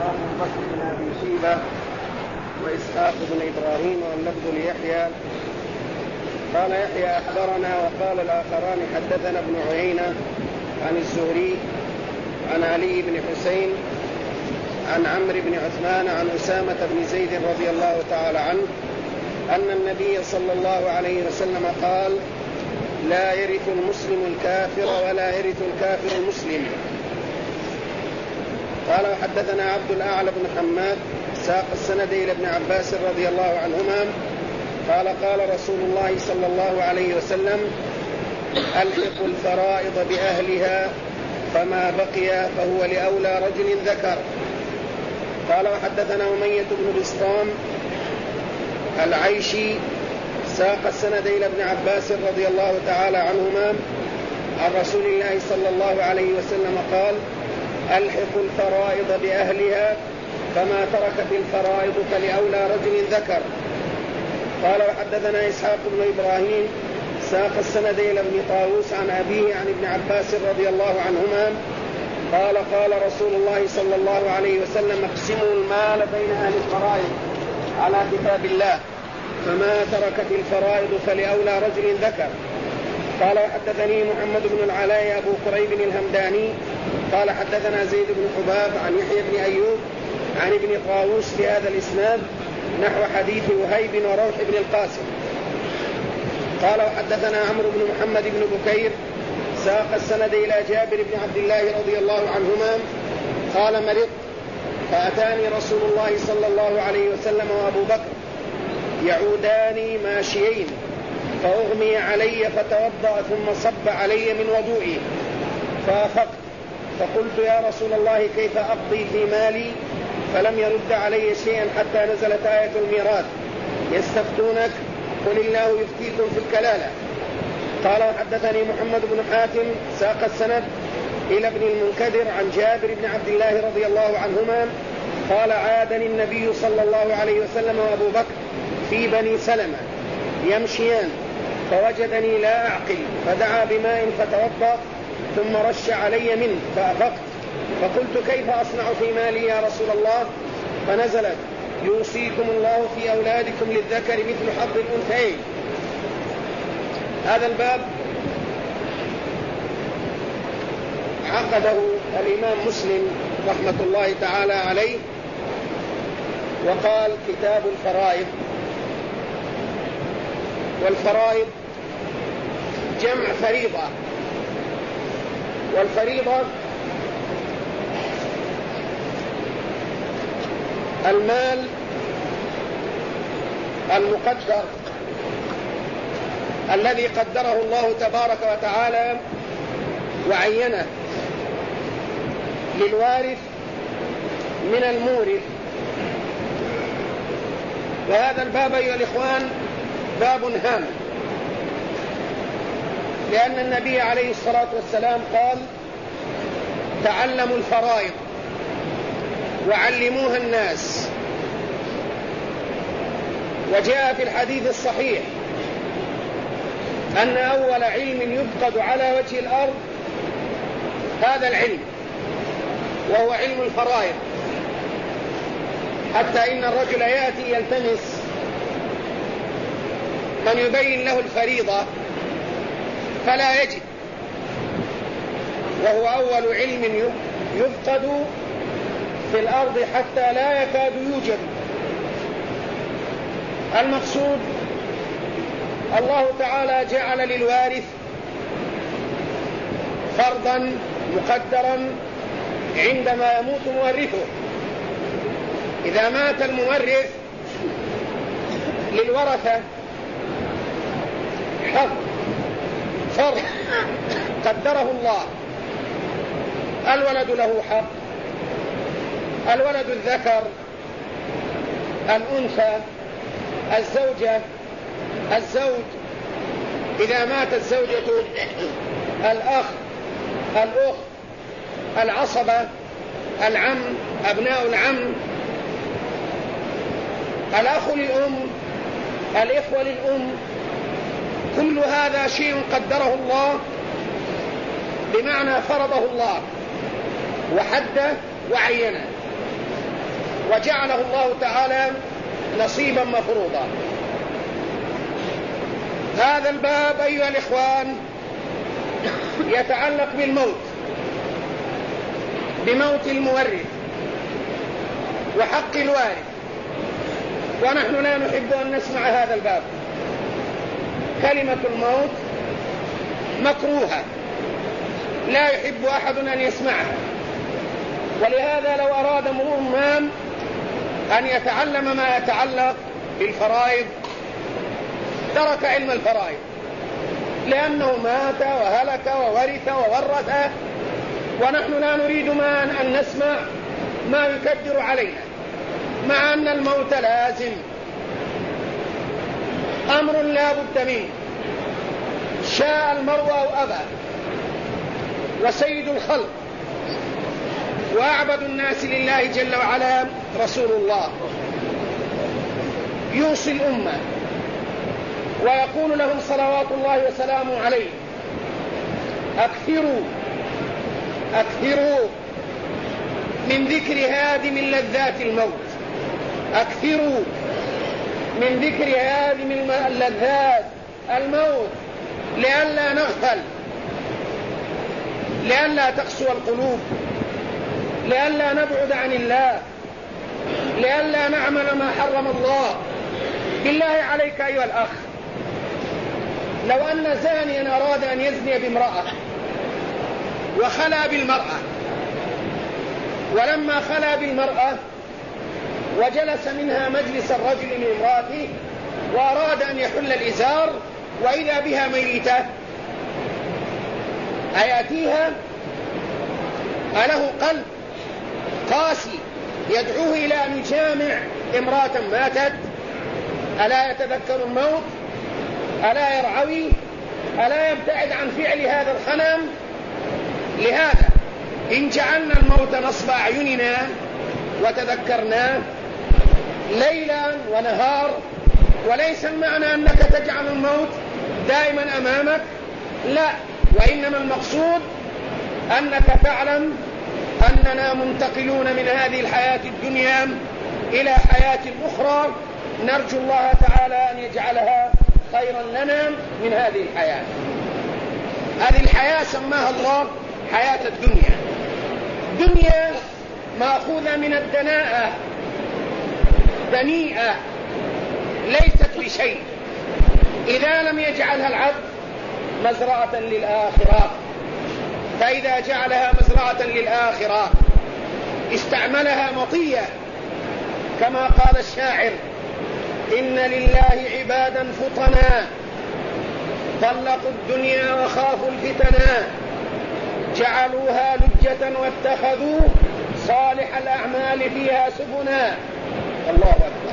أبو بكر بن أبي شيبة وإسحاق بن إبراهيم واللفظ ليحيى. قال يحيى أخبرنا وقال الآخران حدثنا ابن عيينة عن الزهري عن علي بن حسين عن عمرو بن عثمان عن أسامة بن زيد رضي الله تعالى عنه أن النبي صلى الله عليه وسلم قال: لا يرث المسلم الكافر ولا يرث الكافر المسلم. قال وحدثنا عبد الأعلى بن حماد ساق السند إلى ابن عباس رضي الله عنهما قال: قال رسول الله صلى الله عليه وسلم: ألحق الفرائض بأهلها فما بقي فهو لأولى رجل ذكر. قال وحدثنا أمية بن بسطام العيشي ساق السند إلى ابن عباس رضي الله تعالى عنهما عن رسول الله صلى الله عليه وسلم قال: ألحق الفرائض بأهلها فما تركت الفرائض فلأولى رجل ذكر. قال وحدثنا إسحاق بن إبراهيم ساق السند إلى ابن طاووس عن أبيه عن ابن عباس رضي الله عنهما قال: قال رسول الله صلى الله عليه وسلم: اقسموا المال بين أهل الفرائض على كتاب الله فما تركت الفرائض فلأولى رجل ذكر. قال وحدثني محمد بن العلاء أبو قريب الهمداني قال حدثنا زيد بن حباب عن يحيى بن أيوب عن ابن طاووس في هذا الإسناد نحو حديث وهيب وروح بن القاسم. قال وحدثنا عمرو بن محمد بن بكير ساق السند إلى جابر بن عبد الله رضي الله عنهما قال: مرضت فأتاني رسول الله صلى الله عليه وسلم وأبو بكر يعوداني ماشيين فأغمي علي فتوضأ ثم صب علي من وضوئي فأفقت فقلت: يا رسول الله كيف أقضي في مالي؟ فلم يرد علي شيئا حتى نزلت آية الميراث: يستفتونك قل الله يفتيكم في الكلالة. قال وحدثني محمد بن حاتم ساق السند إلى ابن المنكدر عن جابر بن عبد الله رضي الله عنهما قال: عادني النبي صلى الله عليه وسلم وأبو بكر في بني سلمة يمشيان فوجدني لا أعقل فدعا بماء فتوضأ ثم رش علي منه فأفقت فقلت: كيف أصنع في مالي يا رسول الله؟ فنزلت: يوصيكم الله في أولادكم للذكر مثل حظ الأنثيين. هذا الباب عقده الإمام مسلم رحمة الله تعالى عليه وقال: كتاب الفرائض. والفرائض جمع فريضة، والفريضة المال المقدر الذي قدره الله تبارك وتعالى وعينه للوارث من المورث. وهذا الباب أيها الإخوان باب هام، لأن النبي عليه الصلاة والسلام قال: تعلموا الفرائض وعلموها الناس. وجاء في الحديث الصحيح أن أول علم يفقد على وجه الأرض هذا العلم، وهو علم الفرائض، حتى إن الرجل يأتي يلتمس من يبين له الفريضة فلا يجد، وهو أول علم يفقد في الأرض حتى لا يكاد يوجد. المقصود الله تعالى جعل للوارث فرضا مقدرا عندما يموت مورثه. إذا مات المورث للورثة حق فرض قدره الله. الولد له حق، الولد الذكر، الأنثى، الزوجة، الزوج إذا مات الزوجة، الأخ، الأخت، العصبة، العم، أبناء العم، الأخ للأم، الإخوة للأم. كل هذا شيء قدره الله، بمعنى فرضه الله وحده وعينه. وجعله الله تعالى نصيبا مفروضا. هذا الباب أيها الإخوان يتعلق بالموت، بموت المورث وحق الوارث، ونحن لا نحب أن نسمع هذا الباب. كلمة الموت مكروهة لا يحب أحد أن يسمعها، ولهذا لو أراد امرؤ ما أن يتعلم ما يتعلق بالفرائض ترك علم الفرائض، لأنه مات وهلك وورث وورث، ونحن لا نريد أن نسمع ما يكدر علينا، مع أن الموت لازم، أمر لا بد منه، شاء المرء أو أبى. وسيد الخلق وأعبد الناس لله جل وعلا رسول الله يوصي الأمة ويقول لهم صلوات الله وسلامه عليه: أكثروا من ذكر هادم لذات الموت، أكثروا من ذكر هادم اللذات الموت، لئلا نغفل، لئلا تقسو القلوب، لئلا نبعد عن الله، لئلا نعمل ما حرم الله. بالله عليك أيها الأخ، لو أن زانيا أراد أن يزني بامرأة وخلى بالمرأة، ولما خلى بالمرأة وجلس منها مجلس الرجل من امرأته وأراد أن يحل الإزار وإذا بها ميتة، أيأتيها؟ أله قلب قاسي يدعوه إلى أن يجامع امرأة ماتت؟ ألا يتذكر الموت؟ ألا يرعوي؟ ألا يبتعد عن فعل هذا الخنم؟ لهذا إن جعلنا الموت نصب أعيننا وتذكرناه ليلا ونهار، وليس المعنى أنك تجعل الموت دائما أمامك، لا، وإنما المقصود أنك تعلم أننا منتقلون من هذه الحياة الدنيا إلى حياة أخرى، نرجو الله تعالى أن يجعلها خيرا لنا من هذه الحياة. هذه الحياة سماها الله حياة الدنيا، دنيا مأخوذة من الدناءة، دنيئة ليست بشيء، إذا لم يجعلها العبد مزرعة للآخرة، فإذا جعلها مزرعة للآخرة استعملها مطية، كما قال الشاعر: إن لله عبادا فطنا طلقوا الدنيا وخافوا الفتنا، جعلوها لجة واتخذوا صالح الأعمال فيها سبنا. الله أكبر.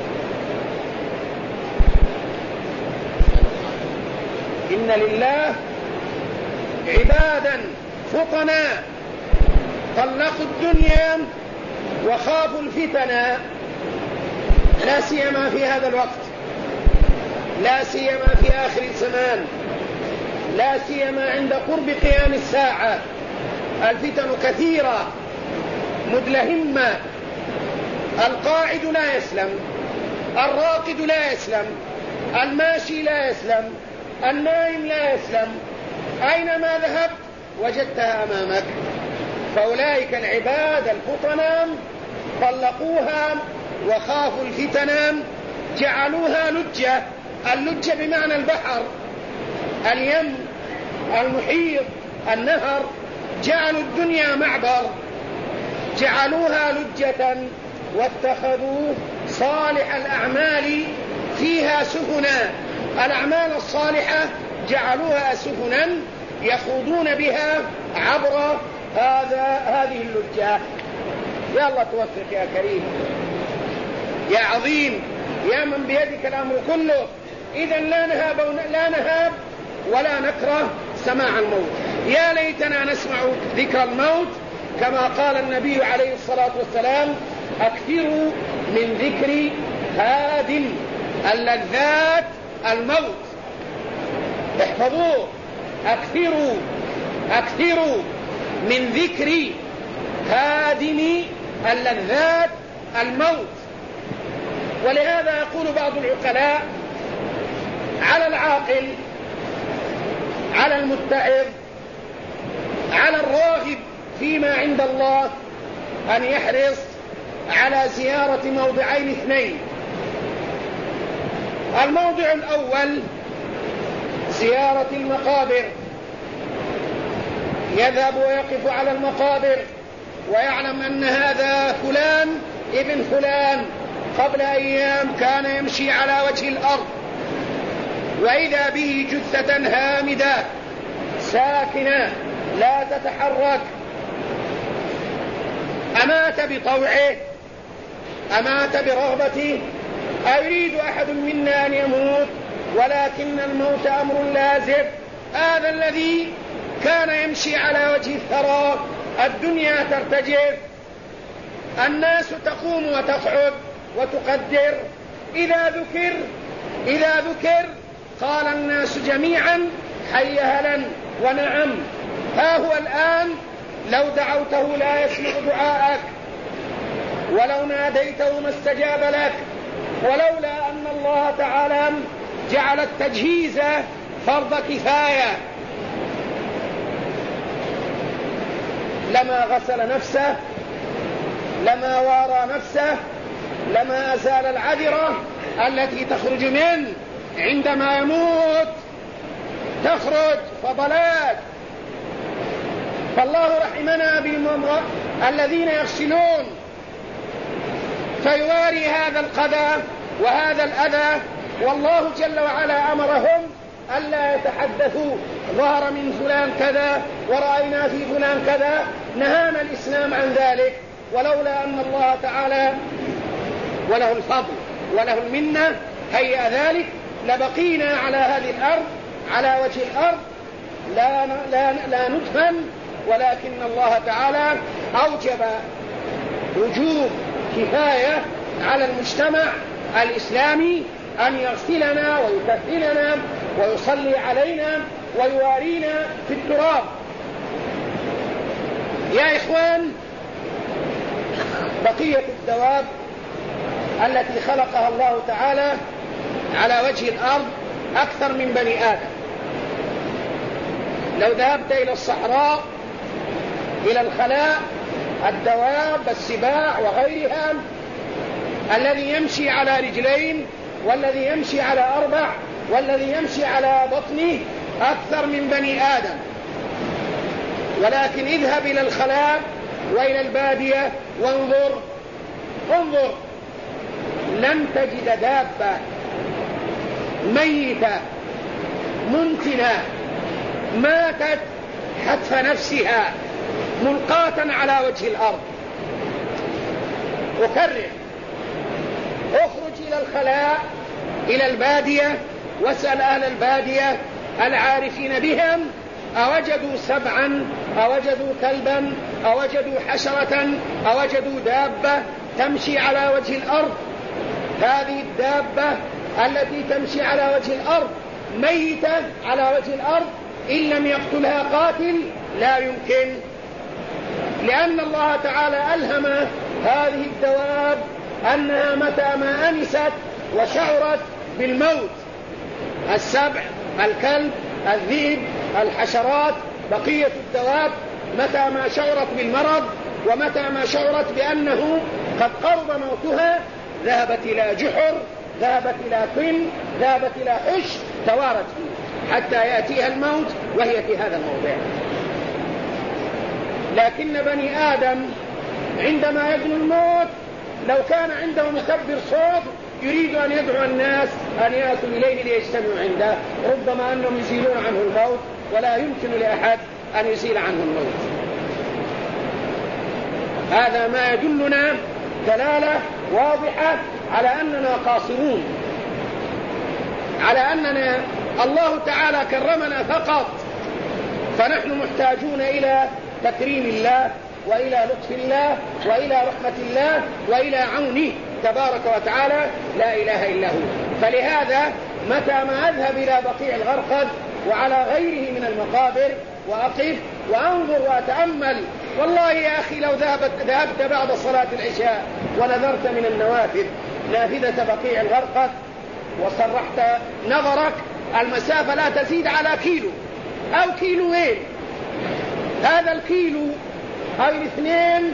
إن لله عبادا فطنا طلقوا الدنيا وخافوا الفتنا، لا سيما في هذا الوقت، لا سيما في آخر الزمان، لا سيما عند قرب قيام الساعة. الفتن كثيرة مدلهمة، القاعد لا يسلم، الراقد لا يسلم، الماشي لا يسلم، النائم لا يسلم، أينما ذهبت وجدتها أمامك. فأولئك العباد الفطنا طلقوها وخافوا الفتنا، جعلوها لجة، اللجة بمعنى البحر، اليم، المحيط، النهر، جعلوا الدنيا معبر، جعلوها لجة واتخذوا صالح الأعمال فيها سفنا، الأعمال الصالحة جعلوها سفنا يخوضون بها عبر هذه اللجة. يا الله توفق يا كريم يا عظيم يا من بيدك الأمر كله. إذا لا نهاب ولا نكره سماع الموت. يا ليتنا نسمع ذكر الموت كما قال النبي عليه الصلاة والسلام: أكثروا من ذكر هادم اللذات الموت. احفظوه: أكثروا من ذكر هادم اللذات الموت. ولهذا يقول بعض العقلاء: على العاقل، على المتعظ، على الراغب فيما عند الله أن يحرص على زيارة موضعين اثنين. الموضع الأول زيارة المقابر، يذهب ويقف على المقابر ويعلم أن هذا فلان ابن فلان قبل أيام كان يمشي على وجه الأرض، وإذا به جثة هامدة ساكنة لا تتحرك. أمات بطوعه؟ أمات برغبته؟ أيريد أحد منا أن يموت؟ ولكن الموت أمر لازم. هذا الذي كان يمشي على وجه الثرى، الدنيا ترتجف، الناس تقوم وتقعد وتقدر. إذا ذكر قال الناس جميعا: حي هلا ونعم. ها هو الآن لو دعوته لا يسمع دعاءك، ولو ناديته ما استجاب لك، ولولا أن الله تعالى جعل التجهيز فرض كفاية لما غسل نفسه، لما وارى نفسه، لما أزال العذرة التي تخرج منه عندما يموت، تخرج فضلات. فالله رحمنا بالمرضى الذين يغسلون فيواري هذا القذى وهذا الأذى، والله جل وعلا أمرهم ألا يتحدثوا: ظهر من فلان كذا ورأينا في فلان كذا. نهانا الإسلام عن ذلك. ولولا أن الله تعالى وله الفضل وله المنة هيأ ذلك لبقينا على هذه الأرض، على وجه الأرض لا ندفن. ولكن الله تعالى أوجب وجوب كفاية على المجتمع الإسلامي أن يغسلنا ويكفننا ويصلي علينا ويوارينا في التراب. يا إخوان، بقية الدواب التي خلقها الله تعالى على وجه الأرض أكثر من بني آدم. لو ذهبت إلى الصحراء، إلى الخلاء، الدواب، السباع وغيرها، الذي يمشي على رجلين والذي يمشي على 4 والذي يمشي على بطنه أكثر من بني آدم. ولكن اذهب إلى الخلاء وإلى البادية وانظر، لن تجد دابة ميتة منتنة ماتت حتف نفسها ملقاة على وجه الأرض. أكرر: اخرج إلى الخلاء، إلى البادية، واسأل أهل البادية العارفين بهم: أوجدوا سبعا؟ أوجدوا كلبا؟ أوجدوا حشرة؟ أوجدوا دابة تمشي على وجه الأرض؟ هذه الدابة التي تمشي على وجه الأرض ميتة على وجه الأرض، إن لم يقتلها قاتل لا يمكن، لأن الله تعالى ألهم هذه الدواب أنها متى ما أنست وشعرت بالموت، السبع، الكلب، الذئب، الحشرات، بقية الدواب، متى ما شعرت بالمرض ومتى ما شعرت بأنه قد قرب موتها ذهبت إلى جحر، ذهبت إلى طن، ذهبت إلى حش، توارت فيه حتى يأتيها الموت وهي في هذا الموضع. لكن بني آدم عندما يدنو الموت لو كان عنده مكبر صوت يريد أن يدعو الناس أن يأتوا إليه ليجتمعوا عنده، ربما أنهم يزيلون عنه الموت، ولا يمكن لأحد أن يزيل عنه الموت. هذا ما يدلنا دلالة واضحة على أننا قاصرون، على أننا الله تعالى كرمنا فقط، فنحن محتاجون إلى تكريم الله وإلى لطف الله وإلى رحمة الله وإلى عونه تبارك وتعالى لا إله إلا هو. فلهذا متى ما أذهب إلى بقيع الغرقد وعلى غيره من المقابر وأقف وأنظر وأتأمل، والله يا أخي لو ذهبت بعد صلاة العشاء ونذرت من النوافذ نافذة بقيع الغرقد وصرحت نظرك، المسافة لا تزيد على كيلو أو كيلوين، هذا الكيلو أو الاثنين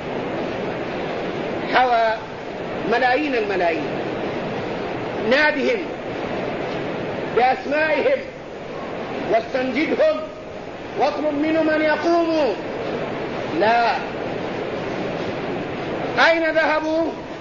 حوى ملايين الملايين. نادهم بأسمائهم واستنجدهم واطلب منهم أن يقوموا. لا، أين ذهبوا؟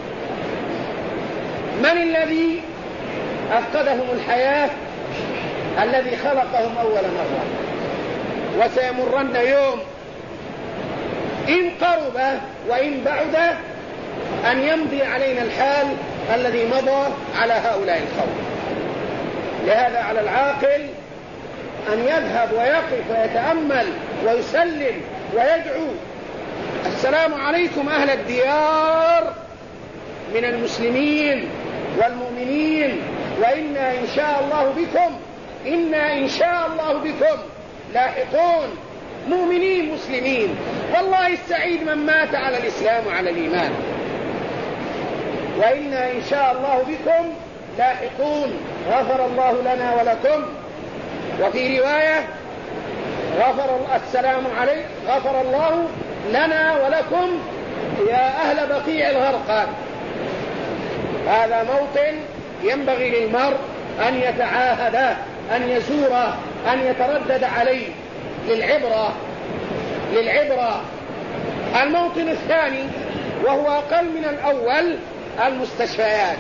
من الذي أفقدهم الحياة؟ الذي خلقهم أول مرة. وسيمرن يوم إن قرب وإن بعد أن يمضي علينا الحال الذي مضى على هؤلاء القوم. لهذا على العاقل أن يذهب ويقف ويتأمل ويسلم ويدعو: السلام عليكم أهل الديار من المسلمين والمؤمنين، وإنا إن شاء الله بكم لاحقون، مؤمنين مسلمين، والله السعيد من مات على الإسلام وعلى الإيمان. وإنا إن شاء الله بكم لاحقون، غفر الله لنا ولكم. وفي رواية: غفر الله لنا ولكم يا أهل بقيع الغرقد. هذا موطن ينبغي للمرء أن يتعاهد، أن يزوره، أن يتردد عليه للعبرة. الموطن الثاني وهو أقل من الأول: المستشفيات.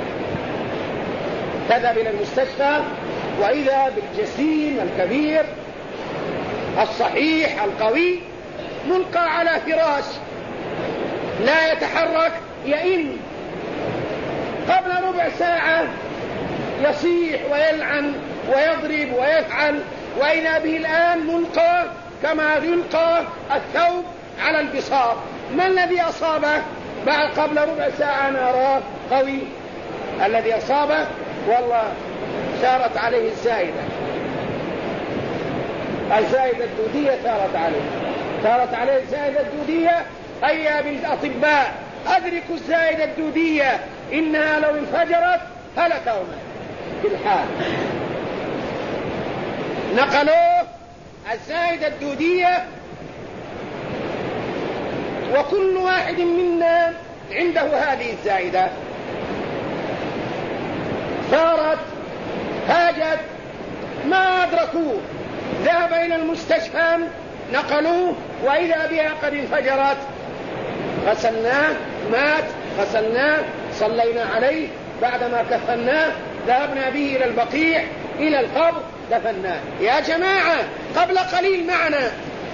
تذهب إلى المستشفى وإذا بالجسيم الكبير الصحيح القوي ملقى على فراش لا يتحرك، يئن قبل ربع ساعة يصيح ويلعن ويضرب ويفعل، وإذا به الآن ملقى كما يلقى الثوب على البساط. ما الذي أصابه؟ بعد قبل ربع ساعة نراه قوي. الذي أصابه والله سارت عليه الزائدة الدودية، سارت عليه الزائدة الدودية. هيا بالأطباء أدركوا الزائدة الدودية، إنها لو انفجرت هلكهما في الحال. نقلوه الزائدة الدودية، وكل واحد منا عنده هذه الزائدة. صارت هاجت، ما أدركوه، ذهب إلى المستشفى نقلوه وإذا بها قد انفجرت. غسلناه، مات، غسلناه، صلينا عليه، بعدما كفناه ذهبنا به إلى البقيع إلى القبر دفناه. يا جماعة قبل قليل معنا،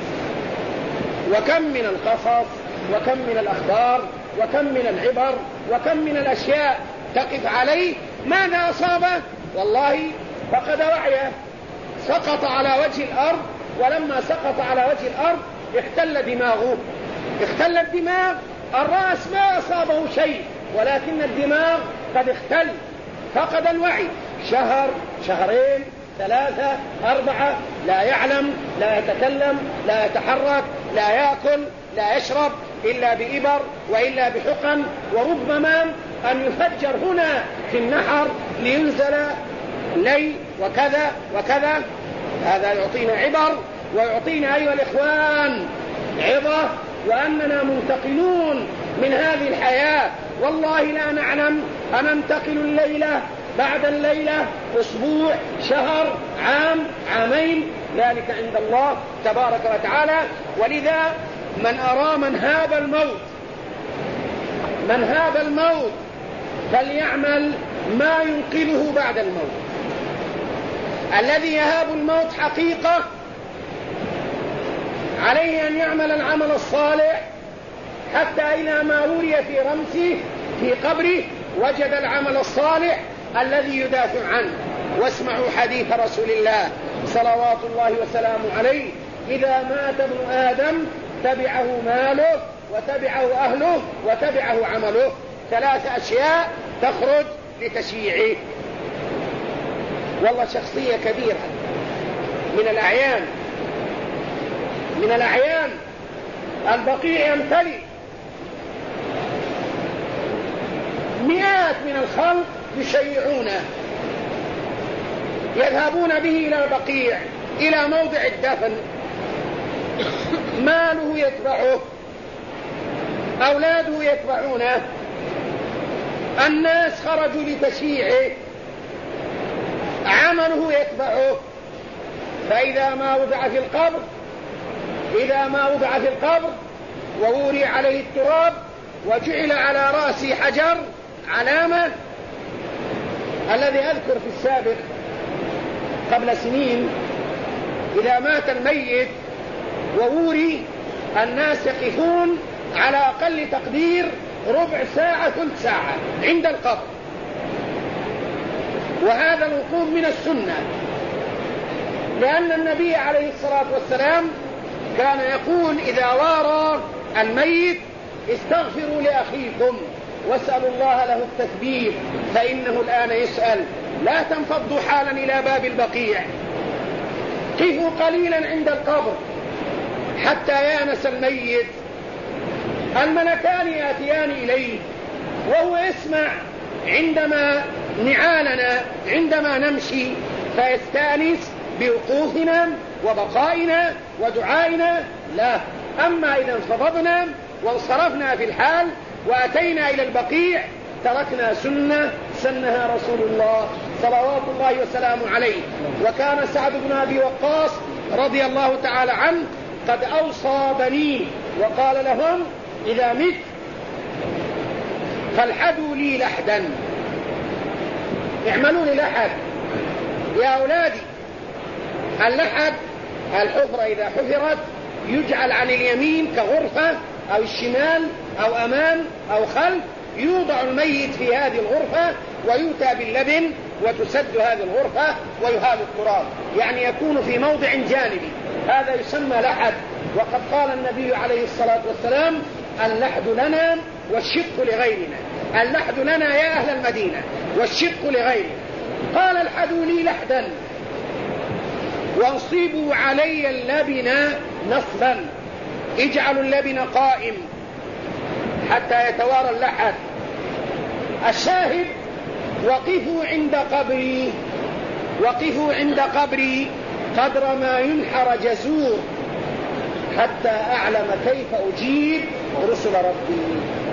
وكم من القصص وكم من الأخبار وكم من العبر وكم من الأشياء تقف عليه. ماذا أصابه؟ والله فقد وعيه، سقط على وجه الأرض، ولما سقط على وجه الأرض اختل دماغه. اختل الدماغ، الرأس ما أصابه شيء، ولكن الدماغ قد اختل، فقد الوعي. شهر، شهرين، 3، 4، لا يعلم، لا يتكلم، لا يتحرك، لا يأكل، لا يشرب إلا بإبر وإلا بحقن، وربما أن يفجر هنا في النحر لينزل لي وكذا وكذا. هذا يعطينا عبر ويعطينا أيها الإخوان عظة، وأننا منتقلون من هذه الحياة. والله لا نعلم أن ننتقل الليلة بعد الليلة، أسبوع، شهر، عام، عامين، ذلك عند الله تبارك وتعالى. ولذا من أرى من هاب الموت فليعمل ما ينقذه بعد الموت. الذي يهاب الموت حقيقة عليه أن يعمل العمل الصالح، حتى إلى ما وري في رمسه في قبره وجد العمل الصالح الذي يدافع عنه. واسمعوا حديث رسول الله صلوات الله وسلامه عليه: إذا مات ابن آدم تبعه ماله وتبعه أهله وتبعه عمله. 3 أشياء تخرج لتشييعه. والله شخصية كبيرة من الأعيان، البقيع يمتلئ مئات من الخلق يشيعونه، يذهبون به إلى البقيع، إلى موضع الدفن، ماله يتبعه، أولاده يتبعونه، الناس خرجوا لتشييعه، عمله يتبعه. فإذا ما وضع في القبر ووري عليه التراب وجعل على رأسه حجر علامة، الذي أذكر في السابق قبل سنين إذا مات الميت ووري، الناس يقفون على أقل تقدير ربع ساعة ثلث ساعة عند القبر، وهذا الوقوف من السنة، لأن النبي عليه الصلاة والسلام كان يقول إذا وارى الميت استغفروا لأخيكم واسألوا الله له التثبيت فإنه الآن يسأل. لا تنفضوا حالا إلى باب البقيع، قفوا قليلا عند القبر حتى يانس الميت، الملكان يأتيان إليه وهو يسمع عندما نعالنا عندما نمشي، فيستانس بوقوفنا وبقائنا ودعائنا. لا، أما إذا انفضضنا وانصرفنا في الحال وأتينا إلى البقيع تركنا سنة سنها رسول الله صلوات الله وسلامه عليه. وكان سعد بن أبي وقاص رضي الله تعالى عنه قد أوصى بنيه وقال لهم إذا مت فالحدوا لي لحدا، اعملوا لي لحد يا أولادي. اللحد الحفرة إذا حفرت يجعل عن اليمين كغرفة أو الشمال أو أمام أو خلف، يوضع الميت في هذه الغرفة ويؤتى باللبن وتسد هذه الغرفة ويهال التراب، يعني يكون في موضع جانبي، هذا يسمى لحد. وقد قال النبي عليه الصلاة والسلام اللحد لنا والشق لغيرنا، اللحد لنا يا أهل المدينة والشق لغيرنا. قال الحدوا لي لحدا وانصبوا علي اللبن نصبا، اجعلوا اللبن قائم حتى يتوارى اللحد. الشاهد وقفوا عند قبري قدر ما ينحر جزور حتى أعلم كيف أجيب رسل ربي.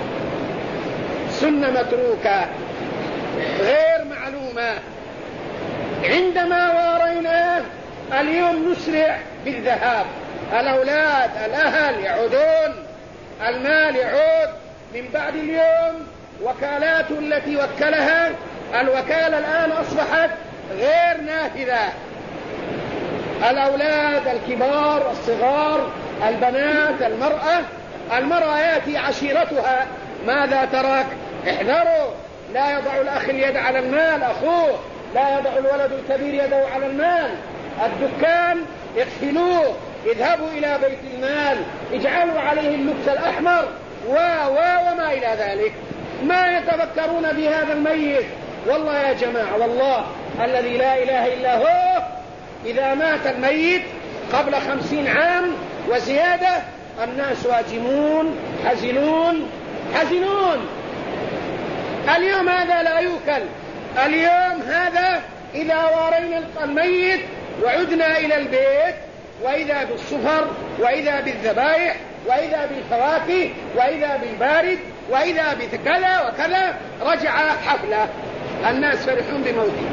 سنة متروكة غير معلومة. عندما واريناه اليوم نسرع بالذهاب، الأولاد الأهل يعودون، المال يعود من بعد اليوم، وكالاته التي وكلها الوكالة الآن أصبحت غير نافذة. الأولاد الكبار الصغار البنات المرأة يأتي عشيرتها ماذا ترك؟ احذروا، لا يضع الأخ اليد على المال أخوه، لا يضع الولد الكبير يده على المال. الدكان اقفلوه، اذهبوا إلى بيت المال، اجعلوا عليه اللبس الأحمر وما إلى ذلك. ما يتفكرون بهذا الميت. والله يا جماعة، والله الذي لا إله إلا هو، إذا مات الميت قبل 50 عام وزيادة الناس واجمون حزنون. اليوم هذا لا يوكل. اليوم هذا إذا وارينا الميت وعدنا إلى البيت وإذا بالصفر وإذا بالذبائح وإذا بالفواكه وإذا بالبارد وإذا بكذا وكذا، رجع حفلة، الناس فرحون بموته.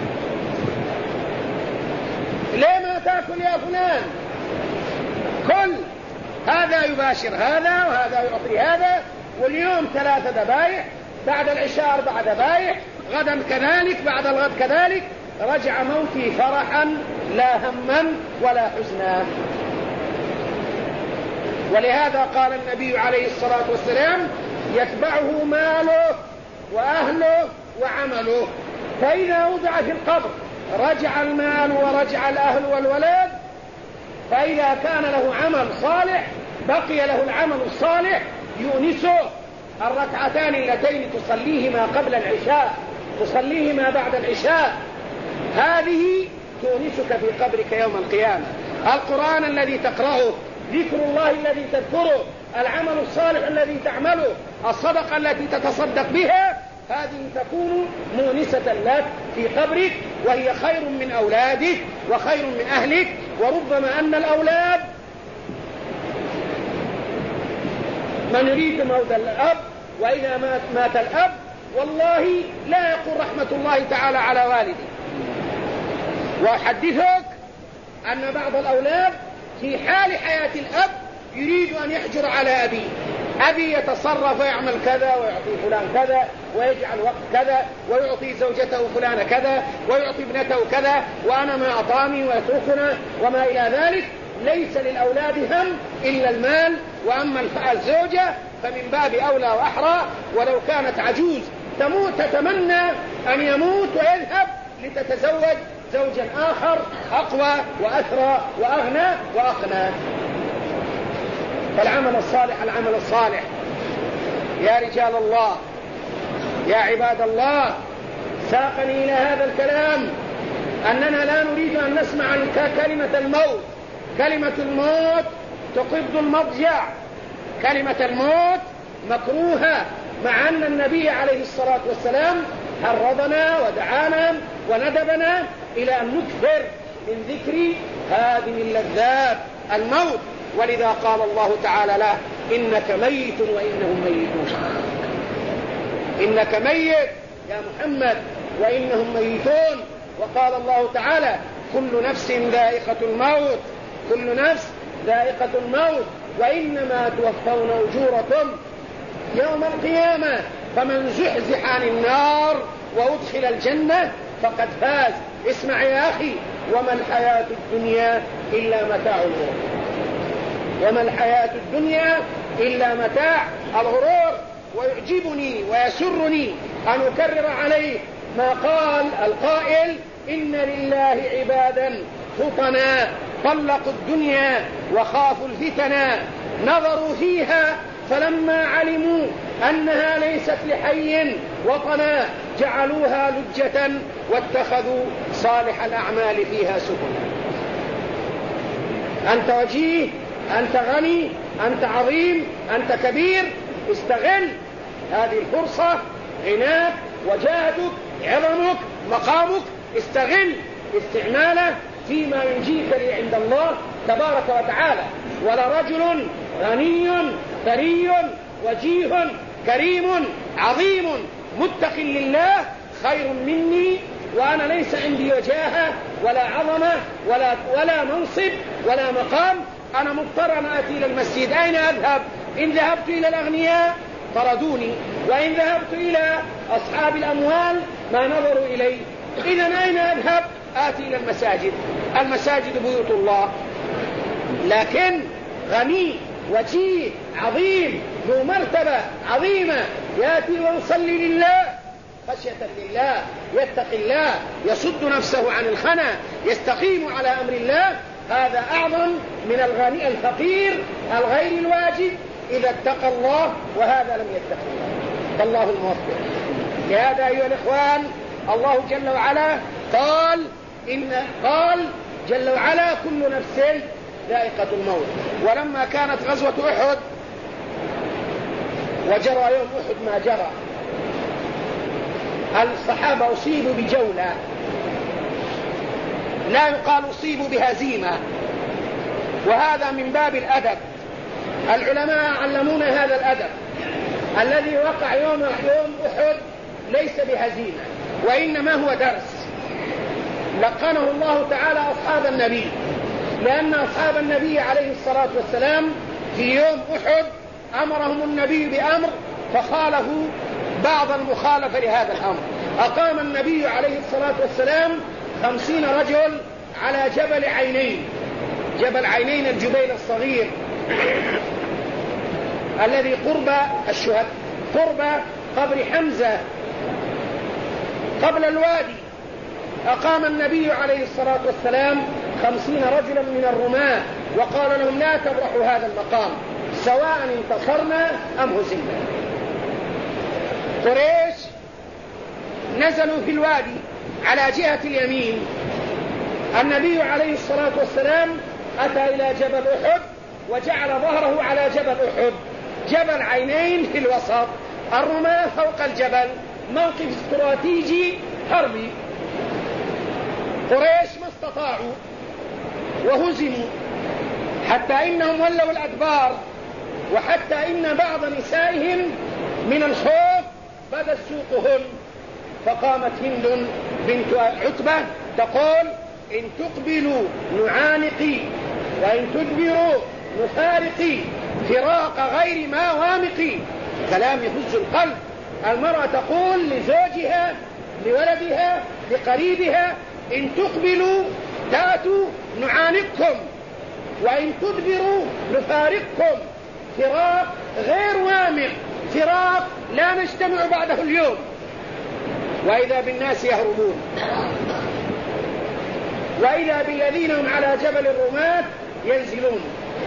ليه ما تأكل يا فلان؟ كل هذا يباشر هذا وهذا يعطي هذا، واليوم 3 ذبائح، بعد العشاء 4 ذبائح، غدا كذلك، بعد الغد كذلك. رجع موتي فرحا لا هما ولا حزنا. ولهذا قال النبي عليه الصلاة والسلام يتبعه ماله وأهله وعمله. فإذا وضع في القبر رجع المال ورجع الأهل والولد. فإذا كان له عمل صالح بقي له العمل الصالح يؤنسه. الركعتان اللتين تصليهما قبل العشاء، تصليهما بعد العشاء، هذه تؤنسك في قبرك يوم القيامة. القرآن الذي تقرأه، ذكر الله الذي تذكره، العمل الصالح الذي تعمله، الصدقة التي تتصدق بها، هذه تكون مونسة لك في قبرك، وهي خير من أولادك وخير من أهلك. وربما أن الأولاد من يريد موت الأب، وإذا مات الأب والله لا يقول رحمة الله تعالى على والده. وأحدثك أن بعض الأولاد في حال حياة الأب يريد أن يحجر على أبيه، أبي يتصرف ويعمل كذا ويعطي فلان كذا ويجعل وقت كذا ويعطي زوجته فلان كذا ويعطي ابنته كذا، وأنا ما أعطاني ويتركنا وما إلى ذلك. ليس للأولاد هم إلا المال، وأما الزوجة فمن باب أولى وأحرى، ولو كانت عجوز تموت تتمنى أن يموت ويذهب لتتزوج زوجا آخر أقوى وأثرى وأغنى وأقنى. فالعمل الصالح العمل الصالح يا رجال الله، يا عباد الله، ساقني إلى هذا الكلام أننا لا نريد أن نسمع كلمة الموت. كلمة الموت تقض المضجع، كلمة الموت مكروهة، مع أن النبي عليه الصلاة والسلام حرضنا ودعانا وندبنا إلى أن نكثر من ذكر هذه اللذات الموت. ولذا قال الله تعالى له: إنك ميت وإنهم ميتون. إنك ميت يا محمد وإنهم ميتون. وقال الله تعالى: كل نفس ذائقة الموت، كل نفس ذائقة الموت، وإنما توفون أجوركم يوم القيامة، فمن زحزح عن النار وأدخل الجنة فقد فاز. اسمع يا أخي: وما الحياة الدنيا إلا متاع الغرور. وما الحياة الدنيا إلا متاع الغرور. ويعجبني ويسرني أن أكرر عليه ما قال القائل: إن لله عبادا فطنا طلقوا الدنيا وخافوا الفتنا، نظروا فيها فلما علموا أنها ليست لحي وطنا جعلوها لجة واتخذوا صالح الأعمال فيها سبلا. أنت وجيه، أنت غني، أنت عظيم، أنت كبير، استغل هذه الفرصة، غناك وجاهدك عظمك مقامك، استغل استعماله فيما ينجيك عند الله تبارك وتعالى. ولرجل غني ثري وجيه كريم عظيم متق لله خير مني، وأنا ليس عندي وجاهة ولا عظمة ولا منصب ولا مقام، أنا مضطر أن آتي إلى المسجد. أين أذهب؟ إن ذهبت إلى الأغنياء طردوني، وإن ذهبت إلى أصحاب الأموال ما نظروا إلي. إذن أين أذهب؟ آتي إلى المساجد. المساجد بيوت الله. لكن غني وجيه عظيم ذو مرتبة عظيمة يأتي ويصلي لله خشية لله، يتقي الله، يصد نفسه عن الخنا، يستقيم على أمر الله، هذا أعظم من الغني الفقير الغير الواجب إذا اتقى الله، وهذا لم يتق الله. فالله الموفق. لهذا أيها الإخوان، الله جل وعلا قال جل وعلا: كل نفس ذائقة الموت. ولما كانت غزوة أحد وجرى يوم أحد ما جرى، الصحابة أصيبوا بجولة، لا يقال أصيبوا بهزيمة، وهذا من باب الأدب. العلماء علمونا هذا الأدب. الذي وقع يوم أحد ليس بهزيمة، وإنما هو درس لقنه الله تعالى أصحاب النبي، لأن أصحاب النبي عليه الصلاة والسلام في يوم أحد أمرهم النبي بأمر فخالفوا بعض المخالفة لهذا الأمر. أقام النبي عليه الصلاة والسلام 50 رجل على جبل عينين. جبل عينين الجبيل الصغير الذي قرب قبر حمزة قبل الوادي. أقام النبي عليه الصلاة والسلام 50 رجلا من الرماة وقال لهم: لا تبرحوا هذا المقام سواء انتصرنا أم هزمنا. قريش نزلوا في الوادي على جهة اليمين. النبي عليه الصلاة والسلام أتى إلى جبل أحد وجعل ظهره على جبل أحد، جبل عينين في الوسط، الرماة فوق الجبل، موقف استراتيجي حربي. قريش ما استطاعوا وهزموا، حتى إنهم ولوا الأدبار، وحتى إن بعض نسائهم من الخوف بدت سوقهن. فقامت هند بنت عتبة تقول: إن تقبلوا نعانقي وإن تدبروا نفارقي، فراق غير ما وامقي. كلام يهز القلب. المرأة تقول لزوجها، لولدها، لقريبها: إن تقبلوا تأتوا نعانقكم، وإن تدبروا نفارقكم. فراق غير وامق، فراق لا نجتمع بعده اليوم. وإذا بالناس يهربون، وإذا بالذين هم على جبل الرماة ينزلون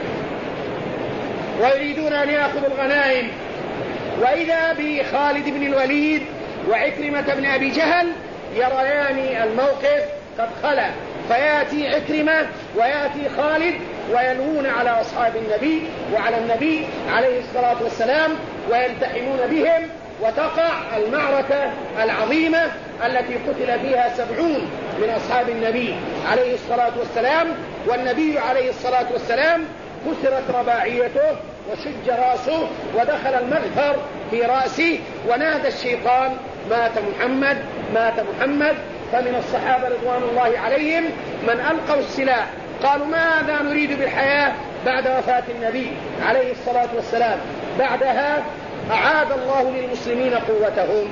ويريدون أن يأخذوا الغنائم. وإذا بخالد بن الوليد وعكرمة بن أبي جهل يريان الموقف قد خلا، فيأتي عكرمة ويأتي خالد ويلوون على أصحاب النبي وعلى النبي عليه الصلاة والسلام ويلتحمون بهم، وتقع المعركة العظيمة التي قتل فيها 70 من أصحاب النبي عليه الصلاة والسلام. والنبي عليه الصلاة والسلام كسرت رباعيته وشج رأسه ودخل المغفر في رأسه، ونادى الشيطان: مات محمد، مات محمد. فمن الصحابة رضوان الله عليهم من ألقوا السلاح، قالوا: ماذا نريد بالحياة بعد وفاة النبي عليه الصلاة والسلام؟ بعدها أعاد الله للمسلمين قوتهم،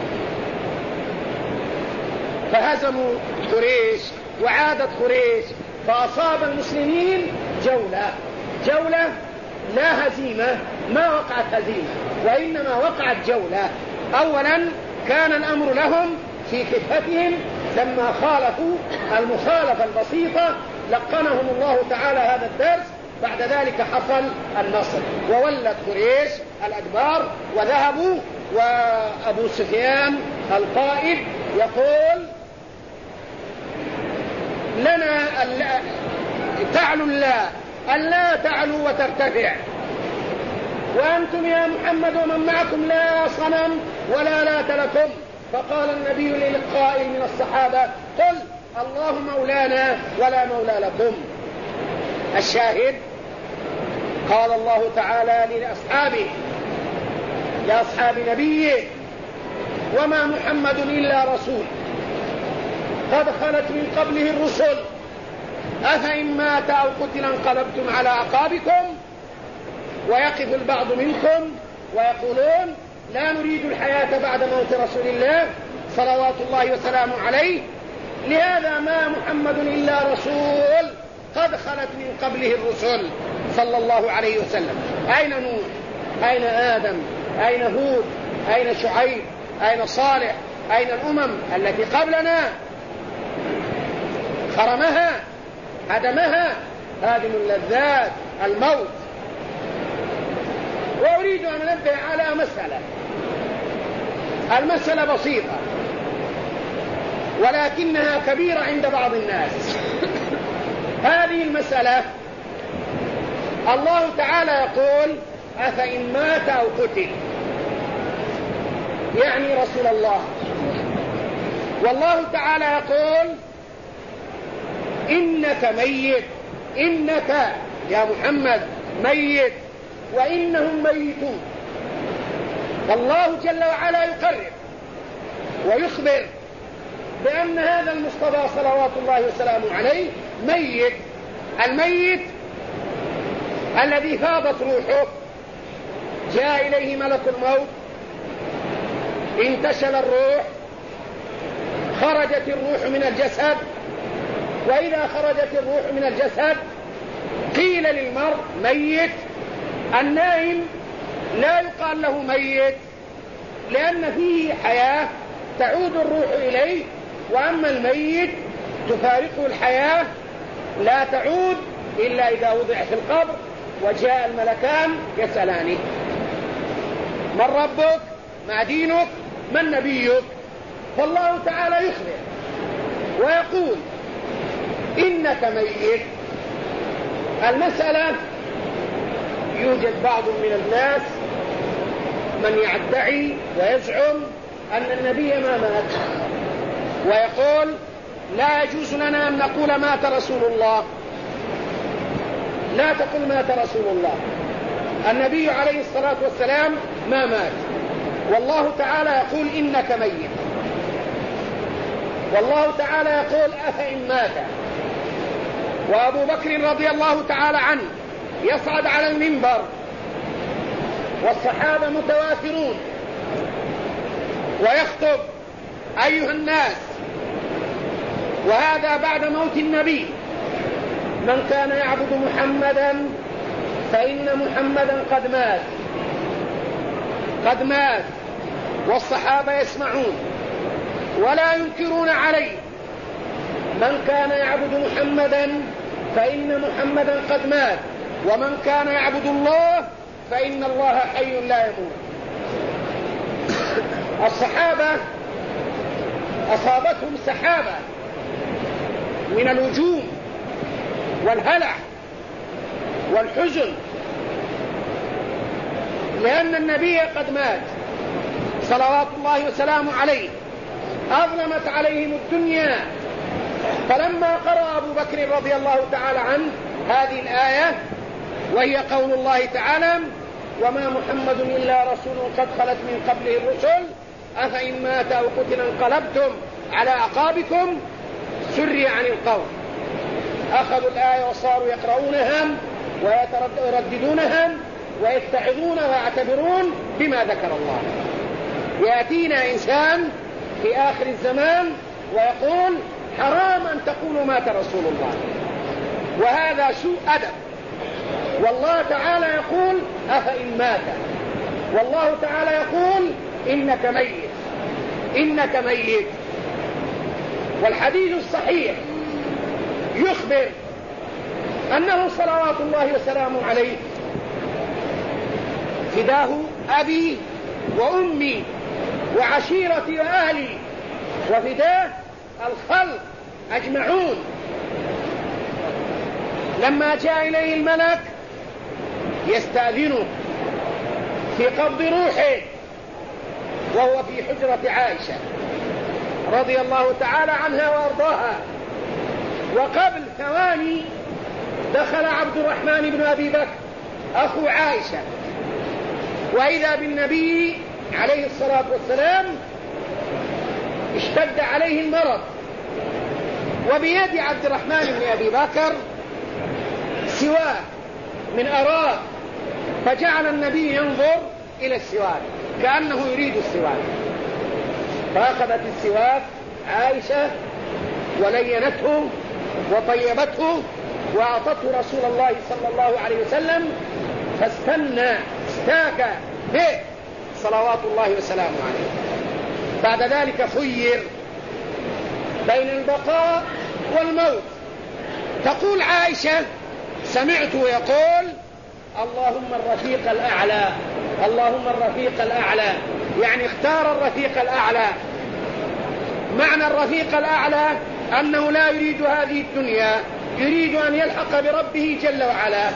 فهزموا قريش وعادت قريش، فأصاب المسلمين جولة لا هزيمة، ما وقعت هزيمة وإنما وقعت جولة. أولا كان الأمر لهم في كفتهم لما خالفوا المخالفة البسيطة، لقنهم الله تعالى هذا الدرس. بعد ذلك حصل النصر وولت قريش الأدبار وذهبوا. وأبو سفيان القائد يقول: لنا تعلو الله، ألا تعلوا وترتفع، وأنتم يا محمد ومن معكم لا صنم ولا لات لكم. فقال النبي للقائل من الصحابة: قل الله مولانا ولا مولى لكم. الشاهد: قال الله تعالى لأصحابه، لأصحاب نبيه: وما محمد إلا رسول قد خلت من قبله الرسل أفإن مات أو قتل انقلبتم على أعقابكم. ويقف البعض منكم ويقولون: لا نريد الحياة بعد موت رسول الله صلوات الله وسلامه عليه، لهذا ما محمد إلا رسول قد خلت من قبله الرسل صلى الله عليه وسلم. أين نوح؟ أين آدم؟ أين هود؟ أين شعيب؟ أين صالح؟ أين الأمم التي قبلنا؟ خرمها، هدمها هادم اللذات، الموت. وأريد أن أنبه على المسألة بسيطة ولكنها كبيرة عند بعض الناس. هذه المسألة الله تعالى يقول: أفإن مات أو قتل، يعني رسول الله. والله تعالى يقول: إنك ميت، إنك يا محمد ميت وإنهم ميتون. فالله جل وعلا يقرر ويخبر بأن هذا المصطفى صلوات الله وسلامه عليه ميت. الميت الذي فاضت روحه، جاء إليه ملك الموت، انتشل الروح، خرجت الروح من الجسد. وإذا خرجت الروح من الجسد قيل للمرء ميت. النائم لا يقال له ميت، لأن فيه حياة تعود الروح إليه، وأما الميت تفارقه الحياة لا تعود إلا إذا وضع في القبر وجاء الملكان يسألانه: من ربك؟ ما دينك؟ من نبيك؟ فالله تعالى يخبر ويقول: إنك ميت. المسألة يوجد بعض من الناس من يدعي ويزعم أن النبي ما مات، ويقول لا يجوز لنا أن نقول مات رسول الله. لا تقل مات رسول الله، النبي عليه الصلاة والسلام ما مات، والله تعالى يقول إنك ميت، والله تعالى يقول أفإن مات. وأبو بكر رضي الله تعالى عنه يصعد على المنبر والصحابة متوافرون ويخطب: أيها الناس، وهذا بعد موت النبي، من كان يعبد محمدا فإن محمدا قد مات. والصحابة يسمعون ولا ينكرون عليه: من كان يعبد محمدا فإن محمدا قد مات، ومن كان يعبد الله فإن الله حي لا يموت. الصحابة أصابتهم سحابة من الوجوم والهلع والحزن، لأن النبي قد مات صلوات الله وسلامه عليه. أظلمت عليهم الدنيا، فلما قرأ أبو بكر رضي الله تعالى عنه هذه الآية، وهي قول الله تعالى: وما محمد إلا رسول قد خلت من قبله الرسل أفإن مات أو قتل انقلبتم على أعقابكم، سري عن القول. أخذوا الآية وصاروا يقرؤونها ويرددونها ويتعظون ويعتبرون بما ذكر الله. يأتينا إنسان في آخر الزمان ويقول: حرام أن تقولوا مات رسول الله، وهذا سوء أدب. والله تعالى يقول: أفإن مات، والله تعالى يقول: إنك ميت. والحديث الصحيح يخبر أنه صلوات الله وسلامه عليه فداه أبي وأمي وعشيرتي وأهلي، وفداه الخلق أجمعون. لما جاء إليه الملك يستأذنه في قبض روحه وهو في حجرة عائشة رضي الله تعالى عنها وأرضاها، وقبل ثواني دخل عبد الرحمن بن أبي بكر أخو عائشة، وإذا بالنبي عليه الصلاة والسلام اشتد عليه المرض، وبيد عبد الرحمن بن أبي بكر سواك من أراك، فجعل النبي ينظر إلى السواك كأنه يريد السواك، فأخذت السواك عائشة ولينته وطيبته وأعطته رسول الله صلى الله عليه وسلم، استاك به صلوات الله وسلامه عليه. بعد ذلك خير بين البقاء والموت. تقول عائشة: سمعت يقول: اللهم الرفيق الأعلى، اللهم الرفيق الأعلى، يعني اختار الرفيق الأعلى. معنى الرفيق الأعلى أنه لا يريد هذه الدنيا، يريد أن يلحق بربه جل وعلا،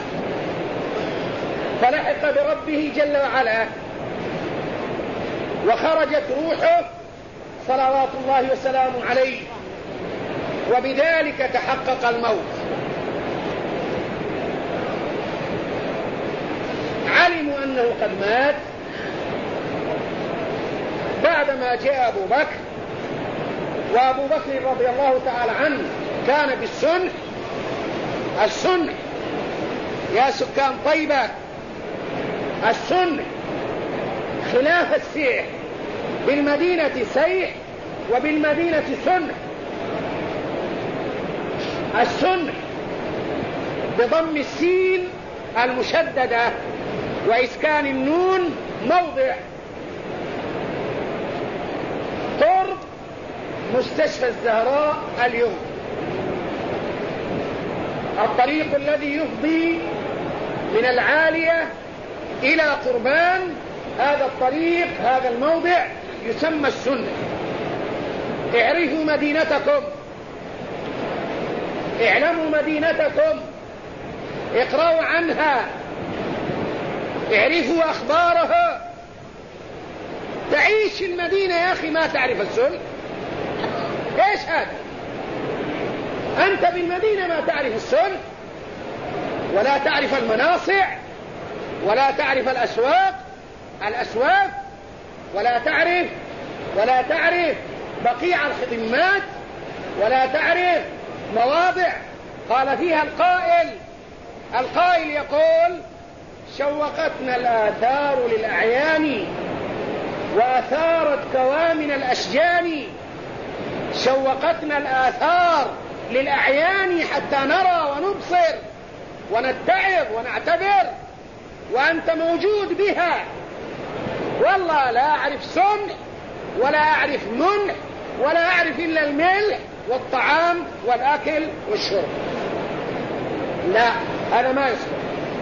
فلحق بربه جل وعلا وخرجت روحه صلوات الله وسلامه عليه، وبذلك تحقق الموت. علموا أنه قد مات بعدما جاء أبو بكر، وأبو بكر رضي الله تعالى عنه كان بالسنح. السنح يا سكان طيبة، السنح خلاف السيح، بالمدينة سيح وبالمدينة سنح. السنح بضم السين المشددة وإسكان النون موضع. قرب مستشفى الزهراء اليوم، الطريق الذي يفضي من العالية إلى قربان، هذا الطريق هذا الموضع يسمى السنة. اعرفوا مدينتكم، اعلموا مدينتكم، اقرأوا عنها، اعرفوا أخبارها، تعيش في المدينة يا أخي ما تعرف السنة؟ إيش هذا؟ أنت بالمدينة ما تعرف السنة ولا تعرف المناصع ولا تعرف الأسواق ولا تعرف بقيع الخدمات ولا تعرف مواضع قال فيها القائل يقول: شوقتنا الآثار للأعيان وأثارت كوامن الأشجان. شوقتنا الآثار للأعيان حتى نرى ونبصر ونتعظ ونعتبر، وأنت موجود بها. والله لا أعرف سمح ولا أعرف منح ولا أعرف إلا الملح والطعام والأكل والشرب. لا، هذا ما يصبر.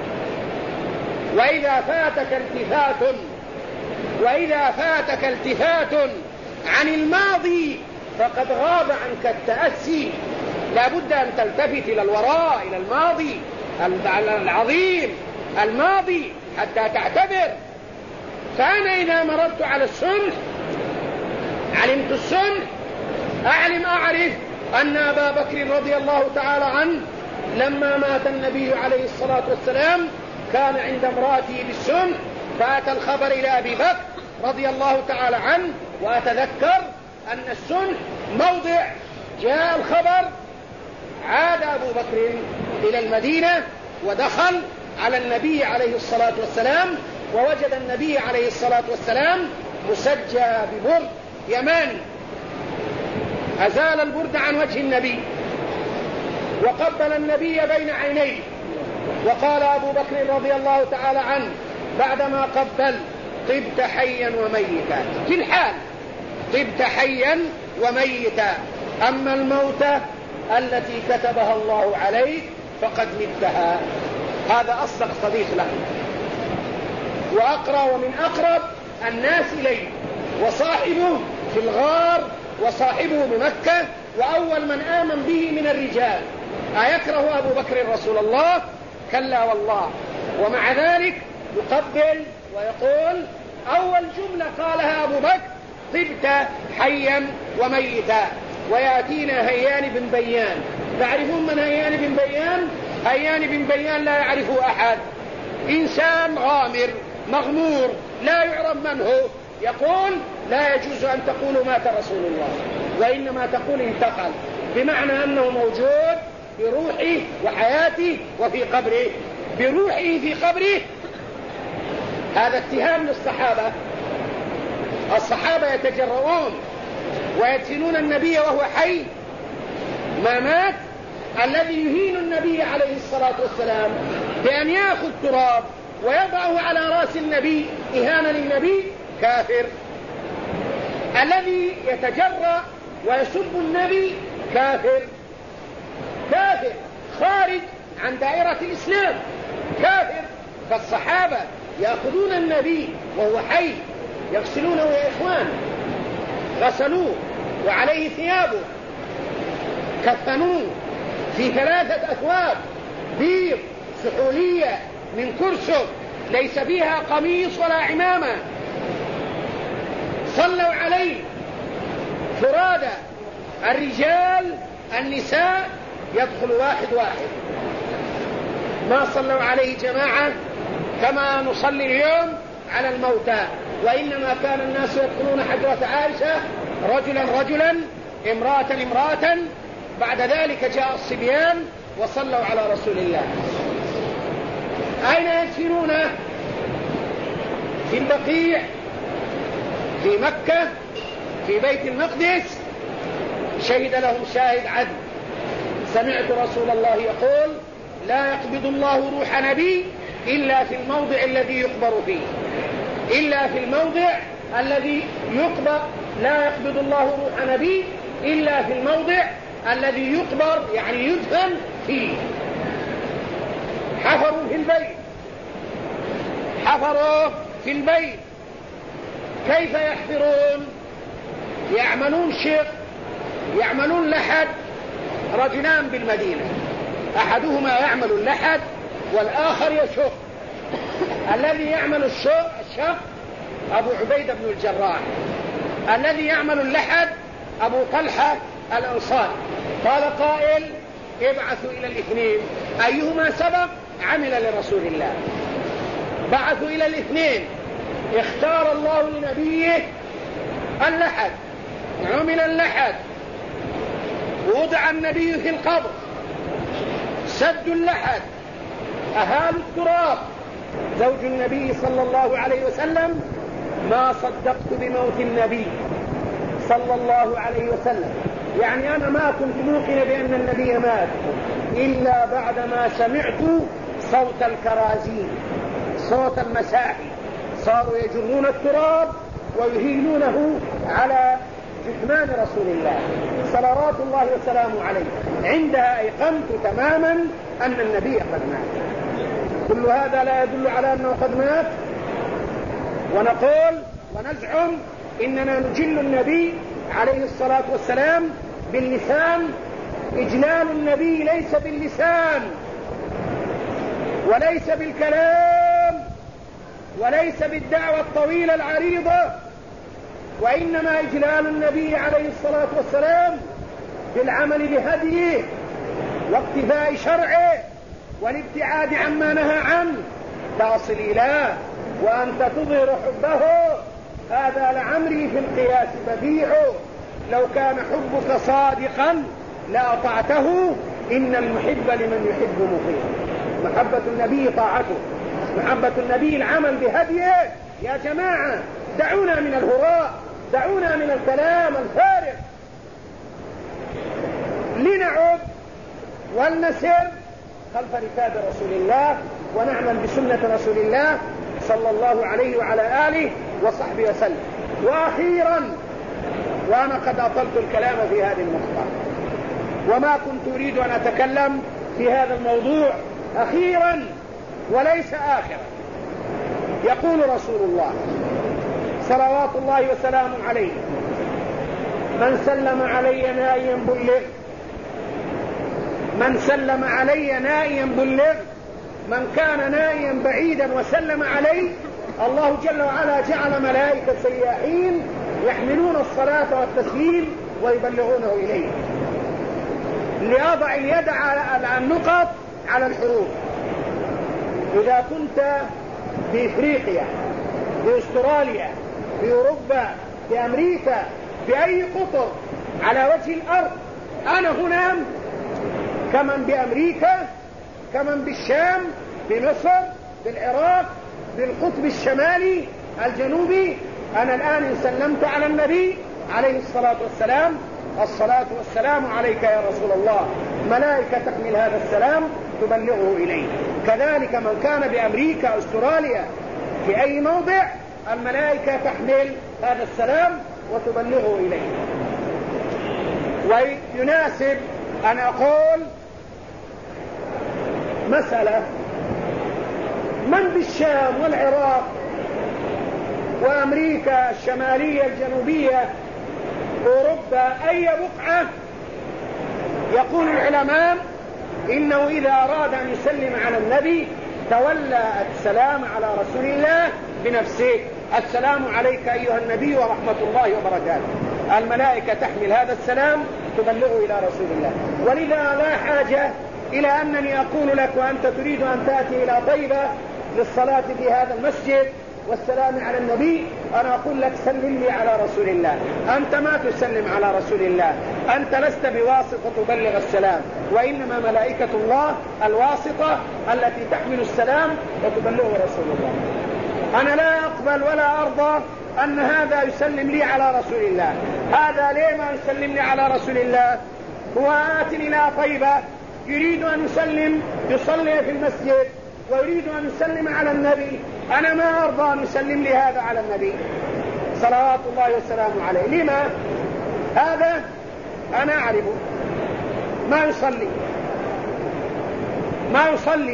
وإذا فاتك التفات عن الماضي فقد غاب عنك التأسي. لا بد أن تلتفت إلى الوراء، إلى الماضي العظيم، الماضي، حتى تعتبر. فأنا إذا مررت على السنة علمت السنة، أعرف أن أبا بكر رضي الله تعالى عنه لما مات النبي عليه الصلاة والسلام كان عند امرأته بالسنة، فأتى الخبر إلى أبي بكر رضي الله تعالى عنه. وأتذكر أن السنة موضع جاء الخبر، عاد أبو بكر إلى المدينة ودخل على النبي عليه الصلاة والسلام، ووجد النبي عليه الصلاة والسلام مسجى ببرد يماني، أزال البرد عن وجه النبي وقبل النبي بين عينيه، وقال أبو بكر رضي الله تعالى عنه بعدما قبل: طبت حيا وميتا. في الحال طبت حيا وميتا، أما الموتى التي كتبها الله عليك فقد متها. هذا أصدق صديق له وأقرأ ومن أقرب الناس إليه، وصاحبه في الغار، وصاحبه بمكة، وأول من آمن به من الرجال. أيكره أبو بكر رسول الله؟ كلا والله. ومع ذلك يقبل ويقول: أول جملة قالها أبو بكر: طبت حيا وميتا. ويأتينا هيان بن بيان. تعرفون من هيان بن بيان؟ هيان بن بيان لا يعرفه أحد، إنسان غامر مغمور لا يعرف من هو. يقول: لا يجوز أن تقولوا مات رسول الله، وإنما تقول انتقل، بمعنى أنه موجود بروحه وحياته وفي قبره. بروحه في قبره. هذا اتهام للصحابة. الصحابة يتجرؤون ويدفنون النبي وهو حي ما مات. الذي يهين النبي عليه الصلاة والسلام بأن يأخذ تراب ويضعه على رأس النبي إهانة للنبي كافر. الذي يتجرأ ويسب النبي كافر خارج عن دائرة الإسلام، كافر. فالصحابة يأخذون النبي وهو حي يغسلونه يا إخوان، غسلوه وعليه ثيابه، كفنوه في 3 أثواب بيض سحولية من كرسب ليس فيها قميص ولا عمامة، صلوا عليه فرادى، الرجال النساء يدخل واحد، ما صلوا عليه جماعة كما نصلي اليوم على الموتى، وإنما كان الناس يدخلون حجرة عائشة رجلا امرأة، بعد ذلك جاء الصبيان وصلوا على رسول الله. أين يدفنونه؟ في البقيع في مكة في بيت المقدس. شهد لهم شاهد عدل. سمعت رسول الله يقول: لا يقبض الله روح نبي إلا في الموضع الذي يقبر فيه، إلا في الموضع الذي يقبر. لا يقبض الله روح نبي إلا في الموضع الذي يقبر، يعني يدفن فيه. حفروا في البيت. كيف يحفرون؟ يعملون شق، يعملون لحد. رجلان بالمدينة، أحدهما يعمل اللحد والآخر يشق. الذي يعمل الشق أبو عبيدة بن الجراح، الذي يعمل اللحد أبو طلحة الأنصاري. قال قائل ابعثوا إلى الاثنين أيهما سبق عمل لرسول الله. بعثوا إلى الاثنين، اختار الله لنبيه اللحد، عمل اللحد، وضع النبي في القبر، سدوا اللحد، أهالوا التراب. زوج النبي صلى الله عليه وسلم: ما صدقت بموت النبي صلى الله عليه وسلم، يعني أنا ما كنت موقن بأن النبي مات إلا بعدما سمعت صوت الكرازين، صوت المساحي، صاروا يجرون التراب ويهيلونه على جثمان رسول الله صلوات الله وسلامه عليه. عندها أيقنت تماما أن النبي قد مات. كل هذا لا يدل على أنه قد مات، ونقول ونزعم إننا نجل النبي عليه الصلاة والسلام باللسان. إجلال النبي ليس باللسان وليس بالكلام وليس بالدعوة الطويلة العريضة، وإنما إجلال النبي عليه الصلاة والسلام بالعمل بهديه واقتفاء شرعه والابتعاد عما نهى عنه. تصل إليه وأنت تظهر حبه، هذا لعمري في القياس بديع. لو كان حبك صادقا لأطعته، إن المحب لمن يحب مطيع. محبة النبي طاعته، محبة النبي العمل بهديه. يا جماعة دعونا من الهراء، دعونا من الكلام الفارغ، لنعد ولنسر خلف ركاب رسول الله ونعمل بسنة رسول الله صلى الله عليه وعلى آله وصحبه وسلم. وأخيرا، وأنا قد أطلت الكلام في هذه النقطة وما كنت أريد أن أتكلم في هذا الموضوع، أخيرا وليس آخرا، يقول رسول الله صلوات الله وسلامه عليه: من سلم علي نائيا بلغ، من سلم علي نائيا بلغ، من كان نائيا بعيدا وسلم علي، الله جل وعلا جعل ملائكة سياحين يحملون الصلاة والتسليم ويبلغونه إليه. لأضع اليد على النقط على الحروف. إذا كنت في إفريقيا، في أستراليا، في أوروبا، في أمريكا، في أي قطر على وجه الأرض، أنا هنا كمن بأمريكا، كمن بالشام، بمصر، بالعراق، بالقطب الشمالي الجنوبي. أنا الآن إن سلمت على النبي عليه الصلاة والسلام: الصلاة والسلام عليك يا رسول الله، ملائكة تحمل هذا السلام تبلغه إليه. كذلك من كان بأمريكا، أستراليا، في أي موضع، الملائكة تحمل هذا السلام وتبلغه إليه. ويناسب أن أقول مسألة: من بالشام والعراق وأمريكا الشمالية الجنوبية، أوروبا، أي بقعة، يقول العلماء إنه إذا أراد أن يسلم على النبي تولى السلام على رسول الله بنفسه: السلام عليك أيها النبي ورحمة الله وبركاته. الملائكة تحمل هذا السلام تبلغه إلى رسول الله. ولذا لا حاجة إلى أنني أقول لك وأنت تريد أن تأتي إلى طيبة للصلاة في هذا المسجد والسلام على النبي، أنا أقول لك سلم لي على رسول الله. أنت ما تسلم على رسول الله، أنت لست بواسطة تبلغ السلام، وإنما ملائكة الله الواسطة التي تحمل السلام وتبلغه رسول الله. أنا لا أقبل ولا أرضى أن هذا يسلم لي على رسول الله. هذا ليه ما يسلم لي على رسول الله؟ هو آت إلى طيبة يريد أن يسلم، يصلي في المسجد ويريد أن يسلم على النبي. أنا ما أرضى أن يسلم لي هذا على النبي صلوات الله وسلامه عليه. لما؟ هذا أنا أعرفه ما يصلي، ما يصلي،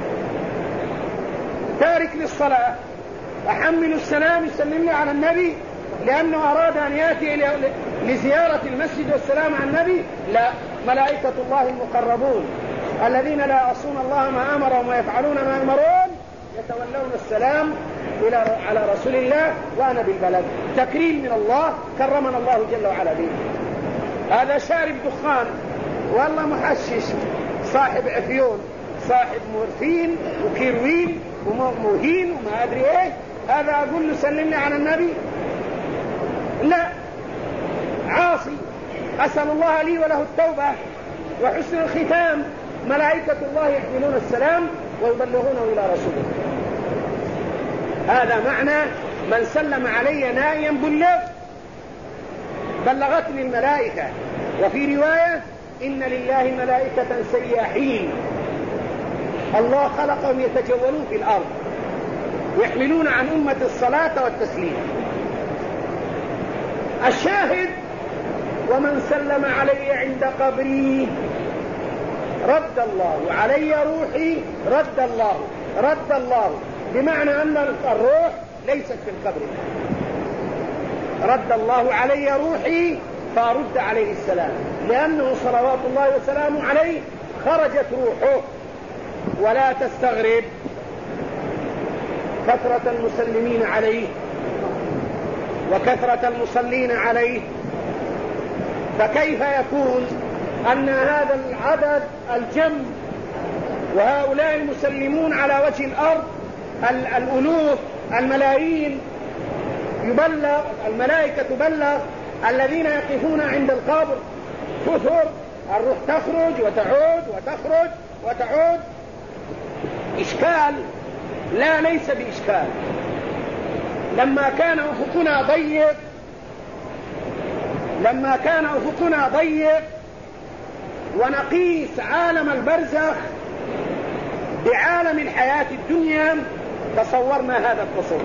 تارك للصلاة، أحمل السلام يسلم لي على النبي لأنه أراد أن يأتي لزيارة المسجد والسلام على النبي؟ لا، ملائكة الله المقربون الذين لا يعصون الله ما أمرهم ويفعلون ما يؤمرون يتولون السلام على رسول الله وأنا بالبلد، تكريم من الله، كرمنا الله جل وعلا به. هذا شارب دخان والله محشش، صاحب عفيون، صاحب مورفين وكيروين وموهين وما أدري إيه، هذا أقول له سلمني على النبي؟ لا، عاصي. أسأل الله لي وله التوبة وحسن الختام. ملائكة الله يحملون السلام ويبلغونه إلى رسوله. هذا معنى من سلم علي نائيا بلغتني الملائكة. وفي رواية إن لله ملائكة سياحين، الله خلقهم يتجولون في الأرض يحملون عن أمة الصلاة والتسليم. الشاهد: ومن سلم علي عند قبري رد الله علي روحي. رد الله بمعنى أن الروح ليست في القبر. رد الله علي روحي فأرد عليه السلام، لأنه صلوات الله وسلامه عليه خرجت روحه. ولا تستغرب كثرة المسلمين عليه وكثرة المصلين عليه، فكيف يكون أن هذا العدد الجم وهؤلاء المسلمون على وجه الأرض الألوف الملايين يبلغ، الملائكة تبلغ، الذين يقفون عند القبر كثر، الروح تخرج وتعود وتخرج وتعود. إشكال؟ لا، ليس بإشكال. لما كان أفقنا ضيق ونقيس عالم البرزخ بعالم الحياة الدنيا تصورنا هذا التصور،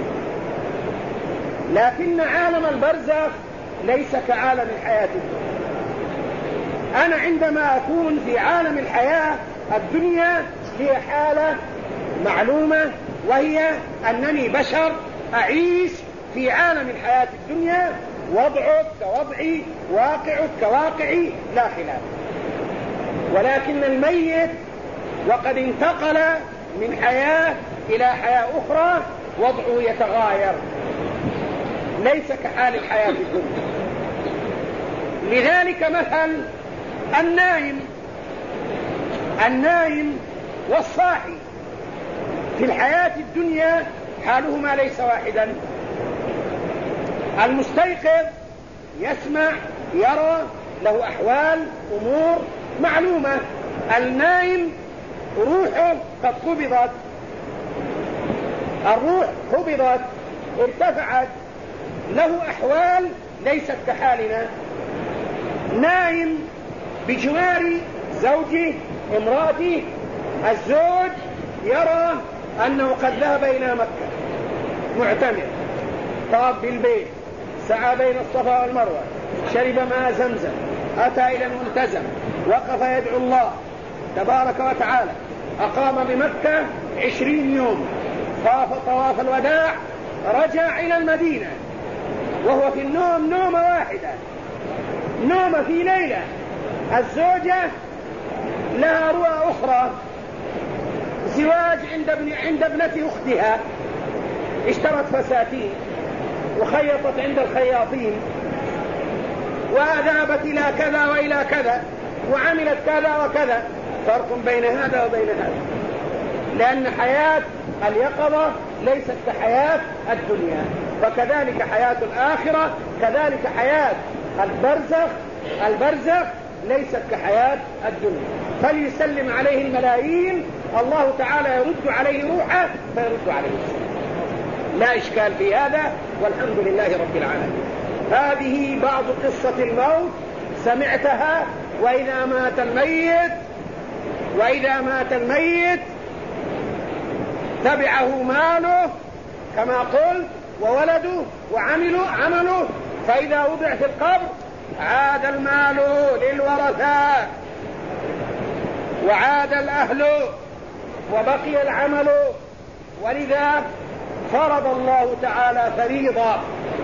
لكن عالم البرزخ ليس كعالم الحياة الدنيا. أنا عندما أكون في عالم الحياة الدنيا هي حالة معلومة، وهي أنني بشر أعيش في عالم الحياة الدنيا، وضعك كوضعي، واقعك كواقعي، لا خلاف. ولكن الميت وقد انتقل من حياة إلى حياة أخرى وضعه يتغاير، ليس كحال الحياة الدنيا. لذلك مثل النائم والصاحي في الحياة الدنيا حالهما ليس واحدا. المستيقظ يسمع يرى، له أحوال أمور معلومة. النائم روحه قد قبضت، الروح قبضت ارتفعت، له أحوال ليست كحالنا. نائم بجوار زوجه امرأته، الزوج يرى أنه قد ذهب إلى مكة معتمر، طاب بالبيت، سعى بين الصفا والمروة، شرب ماء زمزم، أتى إلى الملتزم، وقف يدعو الله تبارك وتعالى، أقام بمكة 20 يوم، طاف طواف الوداع، رجع إلى المدينة وهو في النوم نومة واحدة، نومة في ليلة. الزوجة لها رؤى أخرى، زواج عند ابنة أختها، اشترت فساتين وخيطت عند الخياطين وذهبت إلى كذا وإلى كذا وعملت كذا وكذا. فرق بين هذا وبين هذا، لأن حياة اليقظة ليست كحياة الدنيا، فكذلك حياة الآخرة، كذلك حياة البرزخ ليست كحياة الدنيا. فليسلم عليه الملايين، الله تعالى يرد عليه روحه فيرد عليه السلام، لا إشكال في هذا، والحمد لله رب العالمين. هذه بعض قصة الموت سمعتها. وإذا مات الميت تبعه ماله كما قلت، وولده وعمله، فإذا وضع في القبر عاد المال للورثة وعاد الأهل وبقي العمل. ولذا فرض الله تعالى فريضة،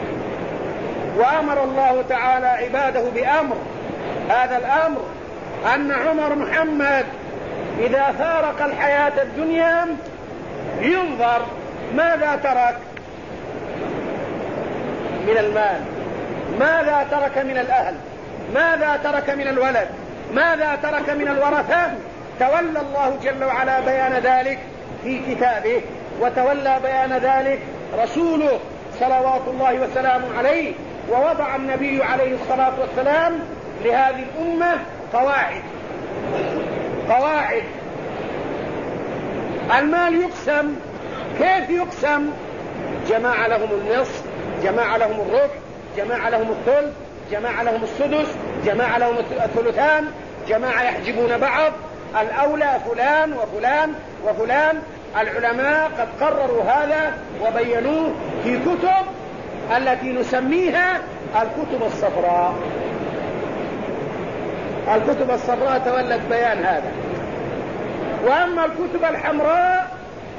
وأمر الله تعالى عباده بأمر. هذا الأمر أن عمر محمد إذا فارق الحياة الدنيا ينظر ماذا ترك من المال، ماذا ترك من الأهل، ماذا ترك من الولد، ماذا ترك من الورثة. تولى الله جل وعلا بيان ذلك في كتابه، وتولى بيان ذلك رسوله صلوات الله وسلامه عليه، ووضع النبي عليه الصلاة والسلام لهذه الأمة قواعد. المال يقسم، كيف يقسم؟ جماعة لهم النصف، جماعة لهم الربع، جماعة لهم الثلث، جماعة لهم السدس، جماعة لهم الثلثان، جماعة يحجبون بعض، الأولى فلان وفلان وفلان. العلماء قد قرروا هذا وبينوه في كتب التي نسميها الكتب الصفراء. الكتب الصفراء تولت بيان هذا. وأما الكتب الحمراء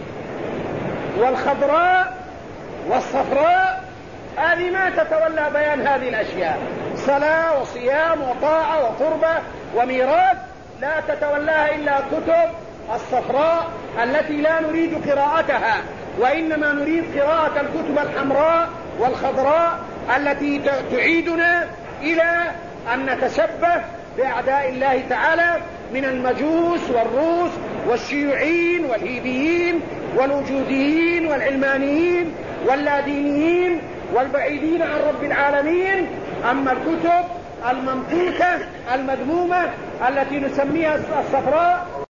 والخضراء والصفراء هذه ما تتولى بيان هذه الأشياء، صلاة وصيام وطاعة وقربة وميراث، لا تتولاها إلا كتب الصفراء التي لا نريد قراءتها، وإنما نريد قراءة الكتب الحمراء والخضراء التي تعيدنا إلى أن نتشبه بأعداء الله تعالى من المجوس والروس والشيوعيين والهيبيين والوجوديين والعلمانيين واللادينيين والبعيدين عن رب العالمين. أما الكتب الممقوتة المذمومة التي نسميها الصفراء